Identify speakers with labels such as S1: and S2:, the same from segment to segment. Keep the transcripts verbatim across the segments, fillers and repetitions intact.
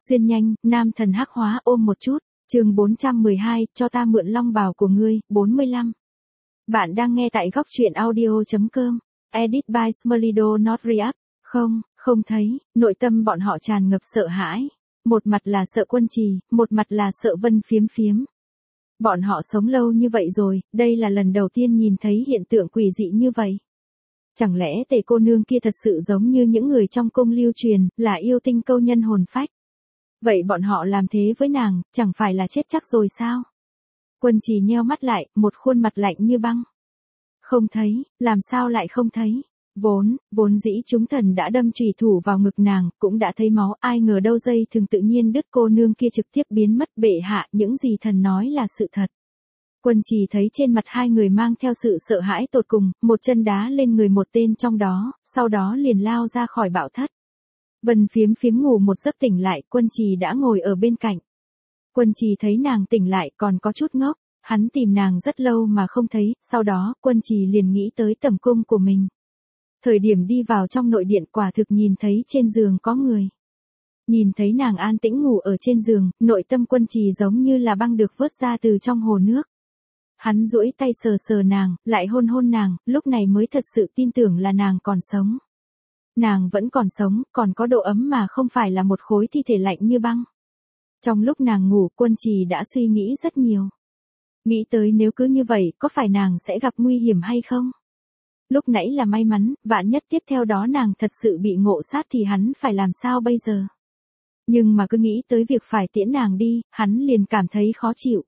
S1: Xuyên nhanh, nam thần hắc hóa ôm một chút, chương bốn trăm mười hai, cho ta mượn long bào của ngươi, bốn mươi lăm. Bạn đang nghe tại góc truyện audio.com, edit by Smolido Not React. Không, không thấy, nội tâm bọn họ tràn ngập sợ hãi. Một mặt là sợ Quân Trì, một mặt là sợ Vân Phiếm Phiếm. Bọn họ sống lâu như vậy rồi, đây là lần đầu tiên nhìn thấy hiện tượng quỷ dị như vậy. Chẳng lẽ Tề cô nương kia thật sự giống như những người trong cung lưu truyền, là yêu tinh câu nhân hồn phách? Vậy bọn họ làm thế với nàng, chẳng phải là chết chắc rồi sao? Quân Trì nheo mắt lại, một khuôn mặt lạnh như băng. Không thấy, làm sao lại không thấy? Vốn, vốn dĩ chúng thần đã đâm chùy thủ vào ngực nàng, cũng đã thấy máu, ai ngờ đâu dây thường tự nhiên đứt, cô nương kia trực tiếp biến mất. Bệ hạ, những gì thần nói là sự thật. Quân Trì thấy trên mặt hai người mang theo sự sợ hãi tột cùng, một chân đá lên người một tên trong đó, sau đó liền lao ra khỏi bảo thất. Vân Phiếm Phiếm ngủ một giấc tỉnh lại, Quân Trì đã ngồi ở bên cạnh. Quân Trì thấy nàng tỉnh lại còn có chút ngốc, hắn tìm nàng rất lâu mà không thấy, sau đó Quân Trì liền nghĩ tới tẩm cung của mình. Thời điểm đi vào trong nội điện quả thực nhìn thấy trên giường có người. Nhìn thấy nàng an tĩnh ngủ ở trên giường, nội tâm Quân Trì giống như là băng được vớt ra từ trong hồ nước. Hắn duỗi tay sờ sờ nàng, lại hôn hôn nàng, lúc này mới thật sự tin tưởng là nàng còn sống. Nàng vẫn còn sống, còn có độ ấm mà không phải là một khối thi thể lạnh như băng. Trong lúc nàng ngủ, Quân Trì đã suy nghĩ rất nhiều. Nghĩ tới nếu cứ như vậy, có phải nàng sẽ gặp nguy hiểm hay không? Lúc nãy là may mắn, vạn nhất tiếp theo đó nàng thật sự bị ngộ sát thì hắn phải làm sao bây giờ? Nhưng mà cứ nghĩ tới việc phải tiễn nàng đi, hắn liền cảm thấy khó chịu.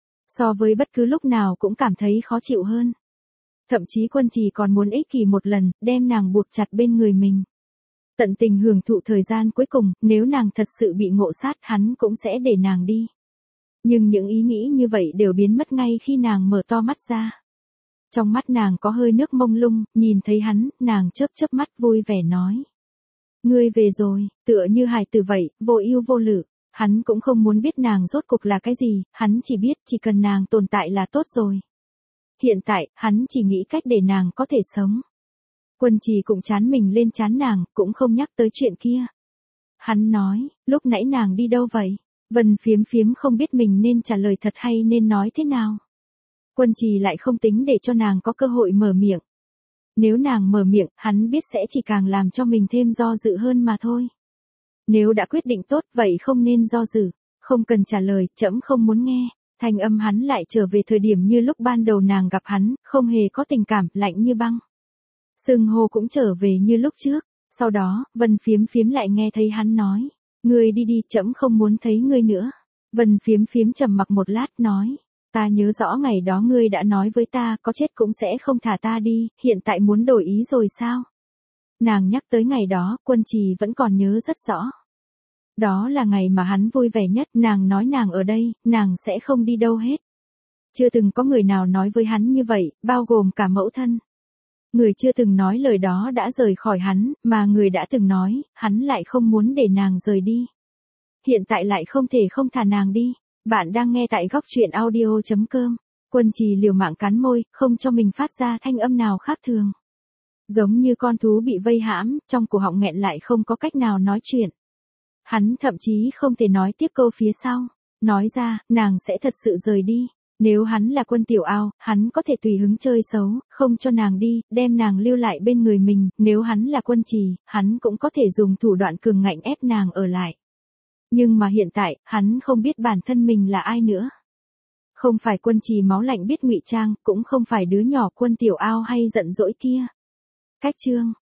S1: So với bất cứ lúc nào cũng cảm thấy khó chịu hơn. Thậm chí Quân Trì còn muốn ích kỷ một lần, đem nàng buộc chặt bên người mình. Tận tình hưởng thụ thời gian cuối cùng, nếu nàng thật sự bị ngộ sát hắn cũng sẽ để nàng đi. Nhưng những ý nghĩ như vậy đều biến mất ngay khi nàng mở to mắt ra. Trong mắt nàng có hơi nước mông lung, nhìn thấy hắn, nàng chớp chớp mắt vui vẻ nói. Ngươi về rồi, tựa như hài tử vậy, vô ưu vô lự. Hắn cũng không muốn biết nàng rốt cuộc là cái gì, hắn chỉ biết chỉ cần nàng tồn tại là tốt rồi. Hiện tại, hắn chỉ nghĩ cách để nàng có thể sống. Quân Trì cũng chán mình lên chán nàng, cũng không nhắc tới chuyện kia. Hắn nói, lúc nãy nàng đi đâu vậy? Vân Phiếm Phiếm không biết mình nên trả lời thật hay nên nói thế nào. Quân Trì lại không tính để cho nàng có cơ hội mở miệng. Nếu nàng mở miệng, hắn biết sẽ chỉ càng làm cho mình thêm do dự hơn mà thôi. Nếu đã quyết định tốt vậy không nên do dự, không cần trả lời, trẫm không muốn nghe. Thanh âm hắn lại trở về thời điểm như lúc ban đầu nàng gặp hắn, không hề có tình cảm, lạnh như băng. Xưng hô cũng trở về như lúc trước, sau đó, Vân Phiếm Phiếm lại nghe thấy hắn nói, ngươi đi đi, trẫm không muốn thấy ngươi nữa. Vân Phiếm Phiếm trầm mặc một lát nói, ta nhớ rõ ngày đó ngươi đã nói với ta, có chết cũng sẽ không thả ta đi, hiện tại muốn đổi ý rồi sao? Nàng nhắc tới ngày đó, Quân Trì vẫn còn nhớ rất rõ. Đó là ngày mà hắn vui vẻ nhất, nàng nói nàng ở đây, nàng sẽ không đi đâu hết. Chưa từng có người nào nói với hắn như vậy, bao gồm cả mẫu thân. Người chưa từng nói lời đó đã rời khỏi hắn, mà người đã từng nói, hắn lại không muốn để nàng rời đi. Hiện tại lại không thể không thả nàng đi. Bạn đang nghe tại góc truyện audio.com. Quân Trì liều mạng cắn môi, không cho mình phát ra thanh âm nào khác thường. Giống như con thú bị vây hãm, trong cổ họng nghẹn lại không có cách nào nói chuyện. Hắn thậm chí không thể nói tiếp câu phía sau. Nói ra, nàng sẽ thật sự rời đi. Nếu hắn là Quân Tiểu Ao, hắn có thể tùy hứng chơi xấu, không cho nàng đi, đem nàng lưu lại bên người mình. Nếu hắn là Quân Trì, hắn cũng có thể dùng thủ đoạn cường ngạnh ép nàng ở lại. Nhưng mà hiện tại, hắn không biết bản thân mình là ai nữa. Không phải Quân Trì máu lạnh biết ngụy trang, cũng không phải đứa nhỏ Quân Tiểu Ao hay giận dỗi kia. Cách chương